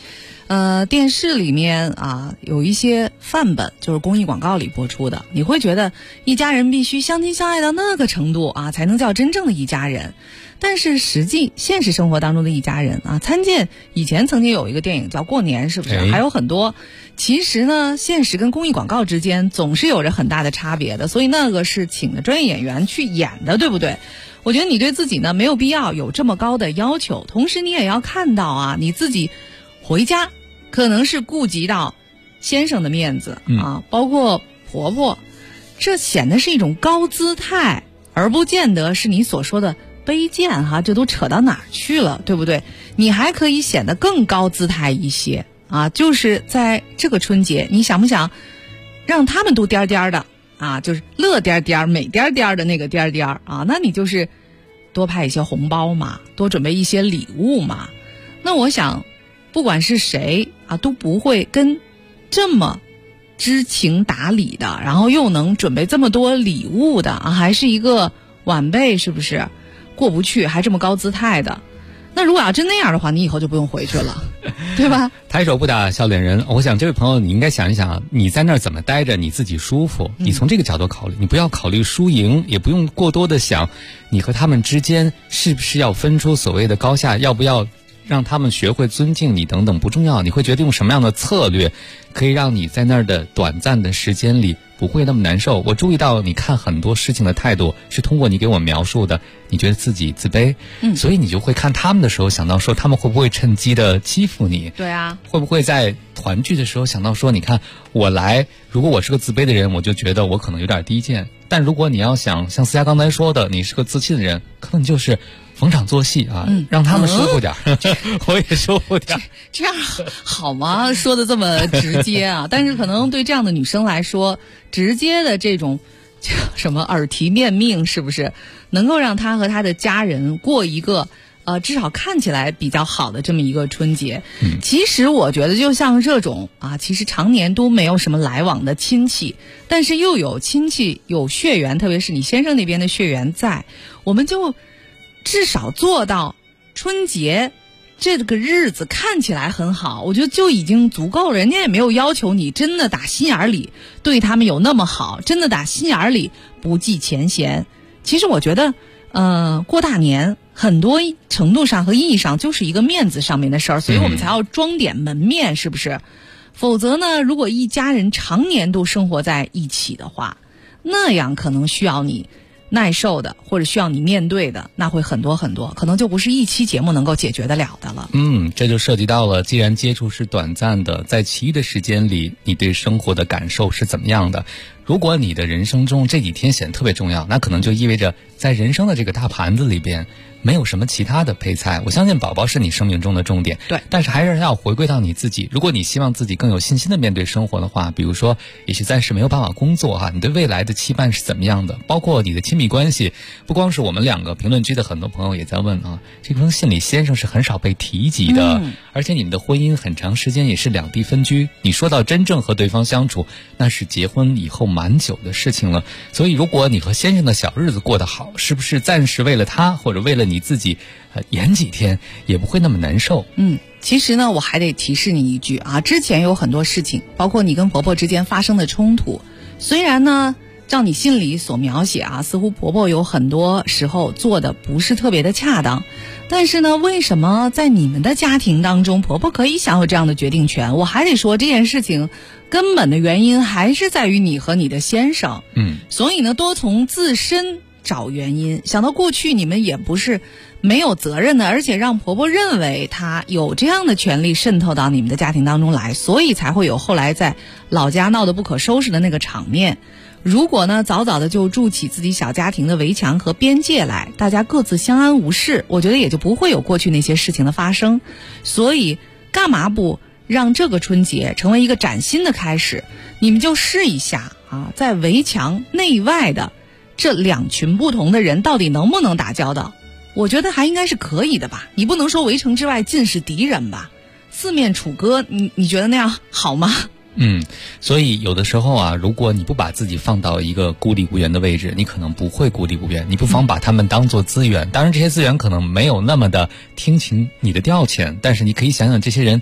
电视里面啊有一些范本，就是公益广告里播出的，你会觉得一家人必须相亲相爱到那个程度啊，才能叫真正的一家人。但是现实生活当中的一家人啊，参见以前曾经有一个电影叫《过年》，是不是？还有很多。其实呢，现实跟公益广告之间总是有着很大的差别的，所以那个是请的专业演员去演的，对不对？我觉得你对自己呢没有必要有这么高的要求，同时你也要看到啊，你自己回家可能是顾及到先生的面子啊，包括婆婆，这显得是一种高姿态，而不见得是你所说的卑贱哈，这都扯到哪儿去了，对不对？你还可以显得更高姿态一些啊，就是在这个春节，你想不想让他们都颠颠的啊，就是乐颠颠美颠颠的那个颠颠啊？那你就是多派一些红包嘛，多准备一些礼物嘛。那我想不管是谁啊，都不会跟这么知情达理的，然后又能准备这么多礼物的啊，还是一个晚辈，是不是过不去，还这么高姿态的？那如果要真那样的话，你以后就不用回去了，对吧？ 抬手不打笑脸人。我想这位朋友，你应该想一想，你在那儿怎么待着你自己舒服，你从这个角度考虑，你不要考虑输赢，也不用过多的想你和他们之间是不是要分出所谓的高下，要不要让他们学会尊敬你等等，不重要。你会决定用什么样的策略可以让你在那儿的短暂的时间里不会那么难受。我注意到你看很多事情的态度是通过你给我描述的，你觉得自己自卑，所以你就会看他们的时候想到说他们会不会趁机的欺负你。 对啊， 会不会在团聚的时候想到说，你看我来，如果我是个自卑的人，我就觉得我可能有点低贱，但如果你要想像思佳刚才说的，你是个自信的人，可能就是逢场作戏啊，让他们舒服点我也舒服点。 这样好吗？说的这么直接啊，但是可能对这样的女生来说，直接的这种叫什么耳提面命，是不是能够让她和她的家人过一个至少看起来比较好的这么一个春节？其实我觉得就像这种啊，其实常年都没有什么来往的亲戚，但是又有亲戚有血缘，特别是你先生那边的血缘在，我们就至少做到春节这个日子看起来很好，我觉得就已经足够了。人家也没有要求你真的打心眼里对他们有那么好，真的打心眼里不计前嫌。其实我觉得过大年很多程度上和意义上就是一个面子上面的事儿，所以我们才要装点门面，是不是？否则呢，如果一家人常年都生活在一起的话，那样可能需要你耐受的，或者需要你面对的，那会很多很多，可能就不是一期节目能够解决得了的了。 这就涉及到了，既然接触是短暂的，在其余的时间里，你对生活的感受是怎么样的？如果你的人生中这几天显得特别重要，那可能就意味着在人生的这个大盘子里边没有什么其他的配菜。我相信宝宝是你生命中的重点， 对， 但是还是要回归到你自己。如果你希望自己更有信心的面对生活的话，比如说也许暂时没有办法工作哈，你对未来的期盼是怎么样的？包括你的亲密关系，不光是我们两个，评论区的很多朋友也在问啊，这封信里先生是很少被提及的，而且你们的婚姻很长时间也是两地分居。你说到真正和对方相处，那是结婚以后蛮久的事情了。所以如果你和先生的小日子过得好，是不是暂时为了他或者为了你自己延几天也不会那么难受？ 其实呢，我还得提示你一句啊，之前有很多事情，包括你跟婆婆之间发生的冲突，虽然呢照你信里所描写啊，似乎婆婆有很多时候做的不是特别的恰当，但是呢，为什么在你们的家庭当中婆婆可以享有这样的决定权？我还得说这件事情根本的原因还是在于你和你的先生。所以呢，多从自身找原因，想到过去你们也不是没有责任的，而且让婆婆认为她有这样的权利渗透到你们的家庭当中来，所以才会有后来在老家闹得不可收拾的那个场面。如果呢早早的就筑起自己小家庭的围墙和边界来，大家各自相安无事，我觉得也就不会有过去那些事情的发生。所以干嘛不让这个春节成为一个崭新的开始？你们就试一下啊，在围墙内外的这两群不同的人到底能不能打交道？我觉得还应该是可以的吧。你不能说围城之外尽是敌人吧，四面楚歌，你觉得那样好吗？ 所以有的时候啊，如果你不把自己放到一个孤立无援的位置，你可能不会孤立无援，你不妨把他们当作资源。当然这些资源可能没有那么的听情你的调遣，但是你可以想想这些人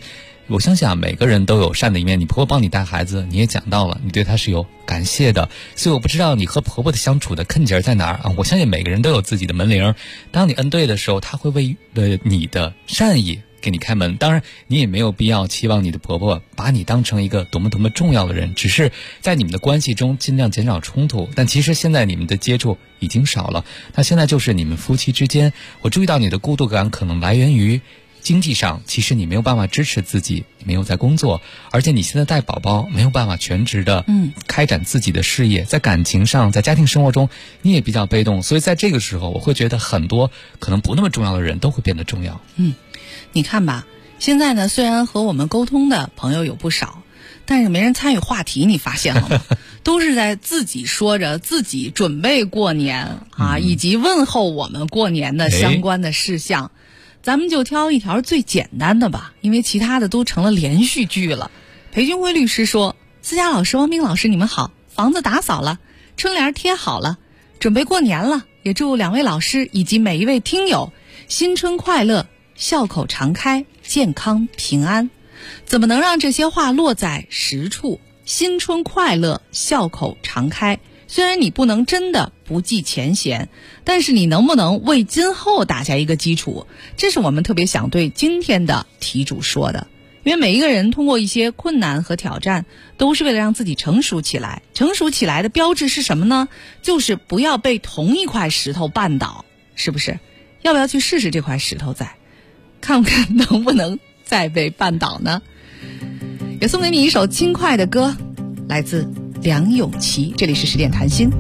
我相信啊，每个人都有善的一面。你婆婆帮你带孩子，你也讲到了，你对她是有感谢的。所以我不知道你和婆婆的相处的坑节在哪儿啊？我相信每个人都有自己的门铃，当你摁对的时候，她会为你的善意给你开门。当然你也没有必要期望你的婆婆把你当成一个多么重要的人，只是在你们的关系中尽量减少冲突。但其实现在你们的接触已经少了，那现在就是你们夫妻之间，我注意到你的孤独感可能来源于经济上，其实你没有办法支持自己，你没有在工作，而且你现在带宝宝，没有办法全职的开展自己的事业。在感情上，在家庭生活中，你也比较被动，所以在这个时候，我会觉得很多可能不那么重要的人都会变得重要。 你看吧，现在呢，虽然和我们沟通的朋友有不少，但是没人参与话题，你发现了吗？都是在自己说着自己准备过年啊，以及问候我们过年的相关的事项。咱们就挑一条最简单的吧，因为其他的都成了连续剧了。裴军辉律师说，思佳老师、汪冰老师，你们好，房子打扫了，春联贴好了，准备过年了，也祝两位老师以及每一位听友新春快乐，笑口常开，健康平安。怎么能让这些话落在实处？新春快乐，笑口常开，虽然你不能真的不计前嫌，但是你能不能为今后打下一个基础？这是我们特别想对今天的题主说的。因为每一个人通过一些困难和挑战，都是为了让自己成熟起来。成熟起来的标志是什么呢？就是不要被同一块石头绊倒，是不是？要不要去试试这块石头再看看能不能再被绊倒呢？也送给你一首轻快的歌，来自梁咏琪，这里是10点谈心。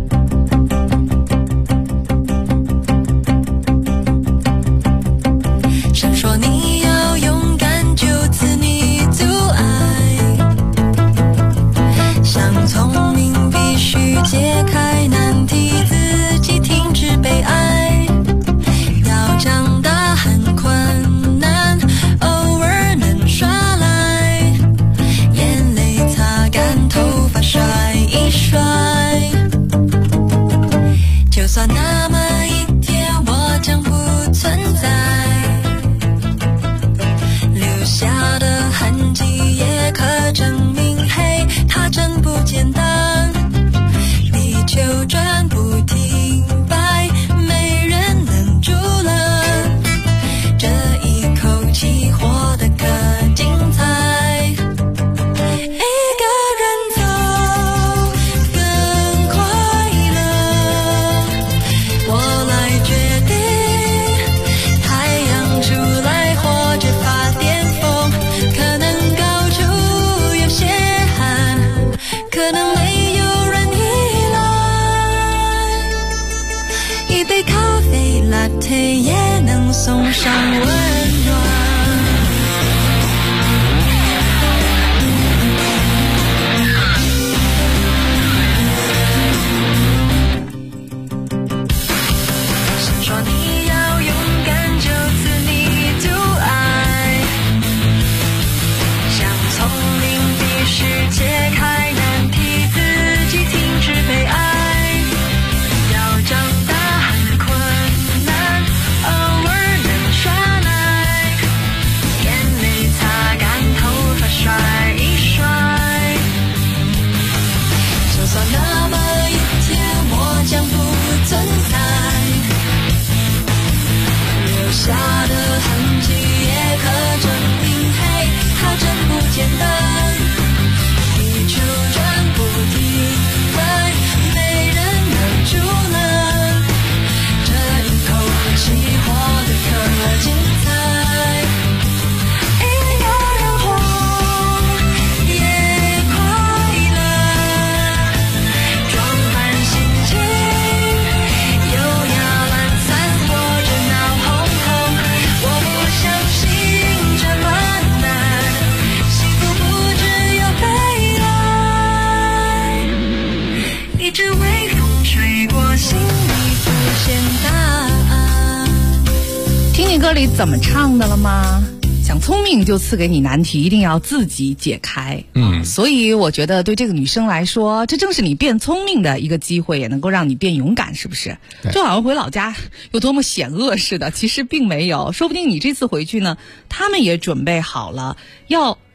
想说你要勇敢，就此你阻碍，想聪明必须解开难题，自己停止悲哀，要长大很困难，偶尔能耍赖，眼泪擦干，头发甩一甩，就算那么一天我将不存在，留下的痕迹也可证明，嘿，它真不简单，地球转不停摆，没人能住了，这一口气活得可精彩，一个人走更快乐，我来决定，太阳出来或者发电风，可能高处有些寒，可能没有人依赖，一杯咖啡 latte 也能送上温暖。想说你要勇敢，就此你阻碍，想聪明必须解开难题，自己停止悲哀，要长大很困难，偶尔能耍赖，眼泪擦干，头发甩一甩，就算那么一天我将不存在，留下的痕迹也可证明，嘿，它真不简单，地球转不停摆，没人能住了，这一口气活得可精彩，一个人活也快乐，装扮心情，优雅懒散或者闹哄哄，我不相信这么难，幸福不只有未来，一直微风吹过，心里浮现答案。 听你歌里怎么唱的了吗？想聪明就赐给你难题，一定要自己解开。所以我觉得对这个女生来说，这正是你变聪明的一个机会，也能够让你变勇敢，是不是？就好像回老家有多么险恶似的，其实并没有。说不定你这次回去呢，他们也准备好了，要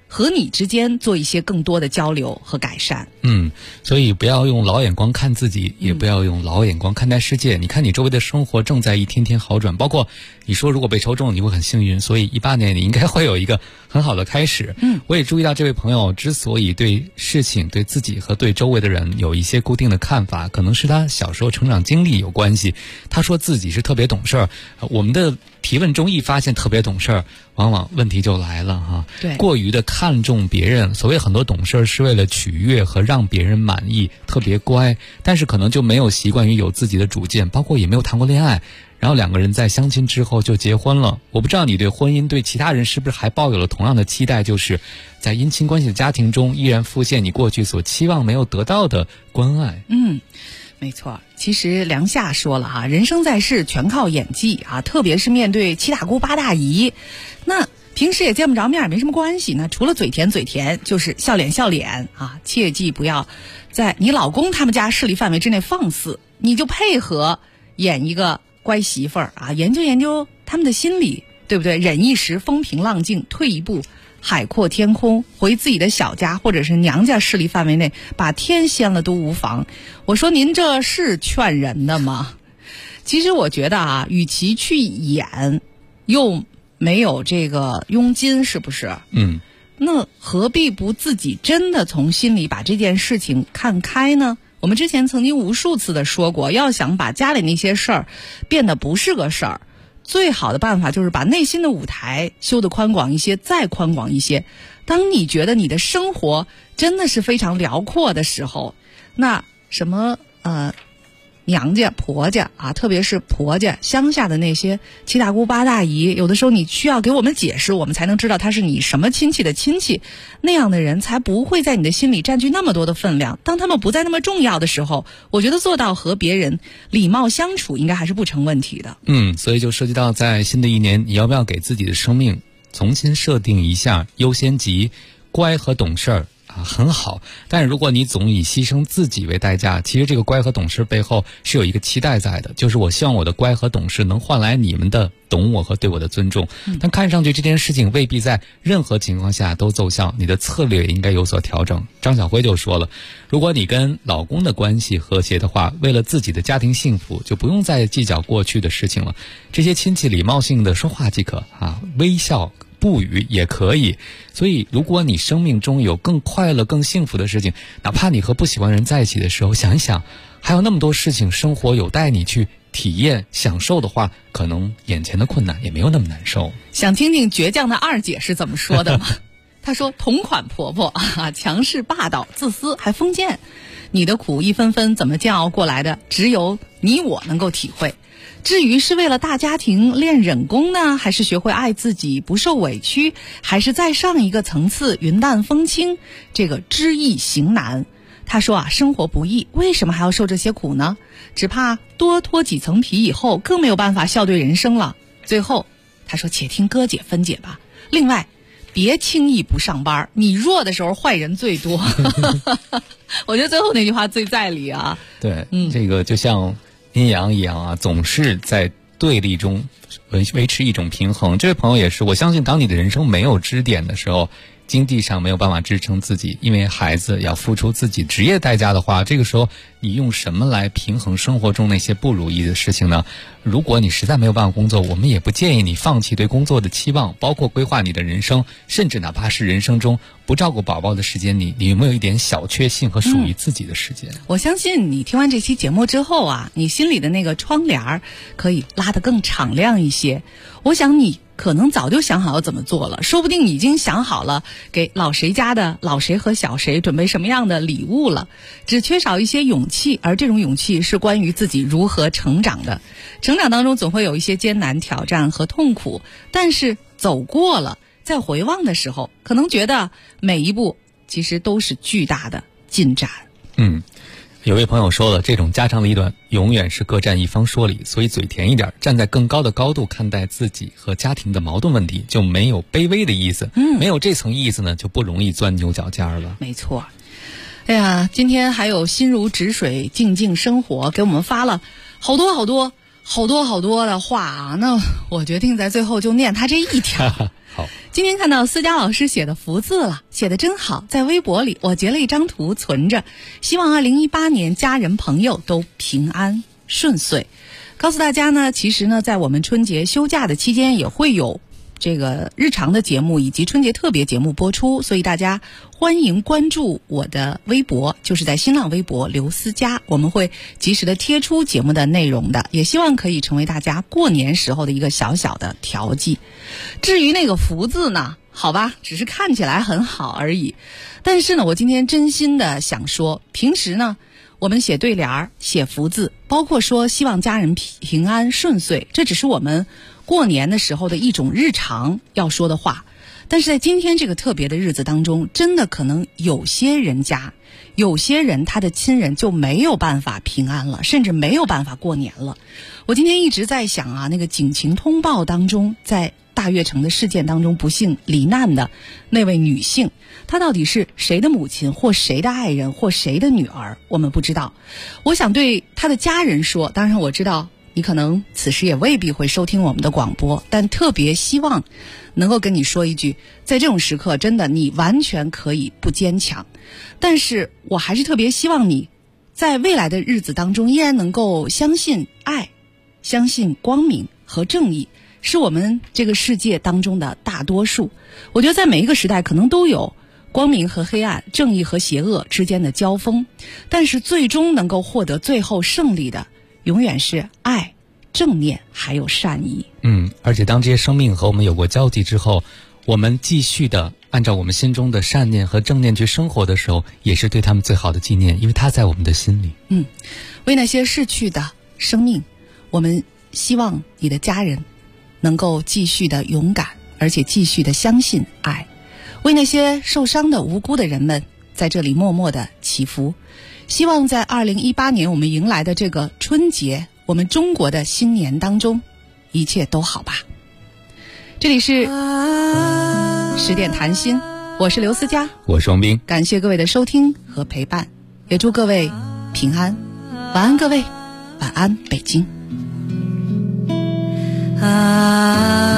和你之间做一些更多的交流和改善。 所以不要用老眼光看自己，也不要用老眼光看待世界。你看你周围的生活正在一天天好转，包括你说如果被抽中你会很幸运，所以18年你应该会有一个很好的开始。我也注意到这位朋友之所以对事情、对自己和对周围的人有一些固定的看法，可能是他小时候成长经历有关系。他说自己是特别懂事儿，我们的提问中一发现特别懂事儿，往往问题就来了哈。 对， 过于的看重别人，所谓很多懂事儿是为了取悦和让别人满意，特别乖，但是可能就没有习惯于有自己的主见，包括也没有谈过恋爱，然后2个人在相亲之后就结婚了。我不知道你对婚姻对其他人是不是还抱有了同样的期待，就是在姻亲关系的家庭中依然复现你过去所期望没有得到的关爱。 没错，其实梁夏说了哈，人生在世全靠演技啊，特别是面对七大姑八大姨，那平时也见不着面，没什么关系，那除了嘴甜嘴甜，就是笑脸啊，切记不要在你老公他们家势力范围之内放肆，你就配合演一个乖媳妇儿啊，研究他们的心理，对不对？忍一时风平浪静，退一步海阔天空，回自己的小家或者是娘家势力范围内，把天掀了都无妨。我说您这是劝人的吗？其实我觉得啊，与其去演，又没有这个佣金，是不是？那何必不自己真的从心里把这件事情看开呢？我们之前曾经无数次的说过，要想把家里那些事儿变得不是个事儿，最好的办法就是把内心的舞台修得宽广一些，再宽广一些。当你觉得你的生活真的是非常辽阔的时候，那什么娘家婆家啊，特别是婆家乡下的那些七大姑八大姨，有的时候你需要给我们解释，我们才能知道他是你什么亲戚的亲戚，那样的人才不会在你的心里占据那么多的分量。当他们不再那么重要的时候，我觉得做到和别人礼貌相处应该还是不成问题的。 所以就涉及到在新的一年，你要不要给自己的生命重新设定一下优先级，乖和懂事儿很好，但是如果你总以牺牲自己为代价，其实这个乖和懂事背后是有一个期待在的，就是我希望我的乖和懂事能换来你们的懂我和对我的尊重。但看上去这件事情未必在任何情况下都奏效，你的策略应该有所调整。张小辉就说了，如果你跟老公的关系和谐的话，为了自己的家庭幸福，就不用再计较过去的事情了，这些亲戚礼貌性的说话即可微笑不语也可以。所以如果你生命中有更快乐更幸福的事情，哪怕你和不喜欢人在一起的时候，想一想还有那么多事情生活有待你去体验享受的话，可能眼前的困难也没有那么难受。 想听听倔强的二姐是怎么说的吗？她说同款婆婆强势霸道自私还封建，你的苦一分分怎么煎熬过来的，只有你我能够体会。至于是为了大家庭练忍功呢，还是学会爱自己不受委屈，还是再上一个层次云淡风轻，这个知易行难。他说生活不易，为什么还要受这些苦呢？只怕多脱几层皮以后更没有办法笑对人生了。最后他说且听哥姐分解吧，另外别轻易不上班，你弱的时候坏人最多。我觉得最后那句话最在理啊。 对，这个就像阴阳一样总是在对立中维持一种平衡。这位朋友也是，我相信当你的人生没有支点的时候，经济上没有办法支撑自己，因为孩子要付出自己职业代价的话，这个时候你用什么来平衡生活中那些不如意的事情呢？如果你实在没有办法工作，我们也不建议你放弃对工作的期望，包括规划你的人生，甚至哪怕是人生中不照顾宝宝的时间，你有没有一点小确幸和属于自己的时间？ 我相信你听完这期节目之后你心里的那个窗帘可以拉得更敞亮一些。我想你可能早就想好要怎么做了，说不定你已经想好了给老谁家的老谁和小谁准备什么样的礼物了，只缺少一些勇气，而这种勇气是关于自己如何成长的。成长当中总会有一些艰难挑战和痛苦，但是走过了，在回望的时候，可能觉得每一步其实都是巨大的进展。 有位朋友说了，这种家长里短永远是各占一方说理，所以嘴甜一点，站在更高的高度看待自己和家庭的矛盾问题，就没有卑微的意思。没有这层意思呢，就不容易钻牛角尖了。 没错。哎呀，今天还有心如止水静静生活给我们发了好多的话那我决定在最后就念他这一条。 好， 今天看到思佳老师写的福字了，写的真好，在微博里我截了一张图存着，希望2018年家人朋友都平安顺遂。告诉大家呢，其实呢在我们春节休假的期间也会有这个日常的节目以及春节特别节目播出，所以大家欢迎关注我的微博，就是在新浪微博刘思佳，我们会及时的贴出节目的内容的，也希望可以成为大家过年时候的一个小小的调剂。至于那个福字呢，好吧，只是看起来很好而已，但是呢我今天真心的想说，平时呢我们写对联写福字，包括说希望家人平安顺遂，这只是我们过年的时候的一种日常要说的话。但是在今天这个特别的日子当中，真的可能有些人家有些人他的亲人就没有办法平安了，甚至没有办法过年了。我今天一直在想啊，那个警情通报当中，在大悦城的事件当中不幸罹难的那位女性，她到底是谁的母亲或谁的爱人或谁的女儿，我们不知道。我想对她的家人说，当然我知道你可能此时也未必会收听我们的广播，但特别希望能够跟你说一句，在这种时刻真的你完全可以不坚强，但是我还是特别希望你在未来的日子当中依然能够相信爱，相信光明和正义是我们这个世界当中的大多数。我觉得在每一个时代可能都有光明和黑暗，正义和邪恶之间的交锋，但是最终能够获得最后胜利的永远是爱、正念还有善意。 而且当这些生命和我们有过交集之后，我们继续的按照我们心中的善念和正念去生活的时候，也是对他们最好的纪念，因为他在我们的心里。 为那些逝去的生命，我们希望你的家人能够继续的勇敢，而且继续的相信爱。为那些受伤的无辜的人们，在这里默默的祈福，希望在2018年我们迎来的这个春节，我们中国的新年当中，一切都好吧。这里是10点谈心，我是刘思佳， 我是王斌， 感谢各位的收听和陪伴，也祝各位平安。晚安各位，晚安北京。